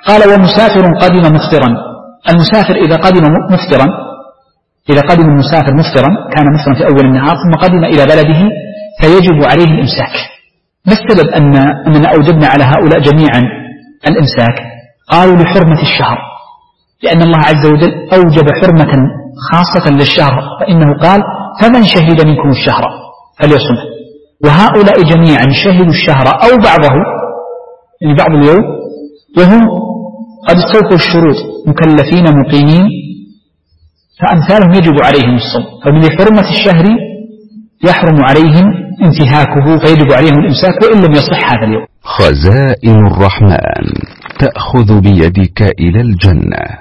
قال ومسافر قدم مفطرا. المسافر إذا قدم المسافر مفطرا كان مفطرا في أول النهار ثم قدم إلى بلده فيجب عليه الإمساك. ما السبب أننا أوجبنا على هؤلاء جميعا الإمساك؟ قالوا لحرمة الشهر، لأن الله عز وجل أوجب حرمة خاصة للشهر، فإنه قال فمن شهد منكم الشهر فليصمه. وهؤلاء جميعا شهدوا الشهر أو بعضه، يعني بعض اليوم، وهم قد استوفوا الشروط مكلفين مقيمين، فأمثالهم يجب عليهم الصوم، فبحرمة الشهر يحرم عليهم انتهاكه فيجب عليهم الإمساك وإن لم يصح هذا اليوم. خزائن الرحمن تأخذ بيدك إلى الجنة.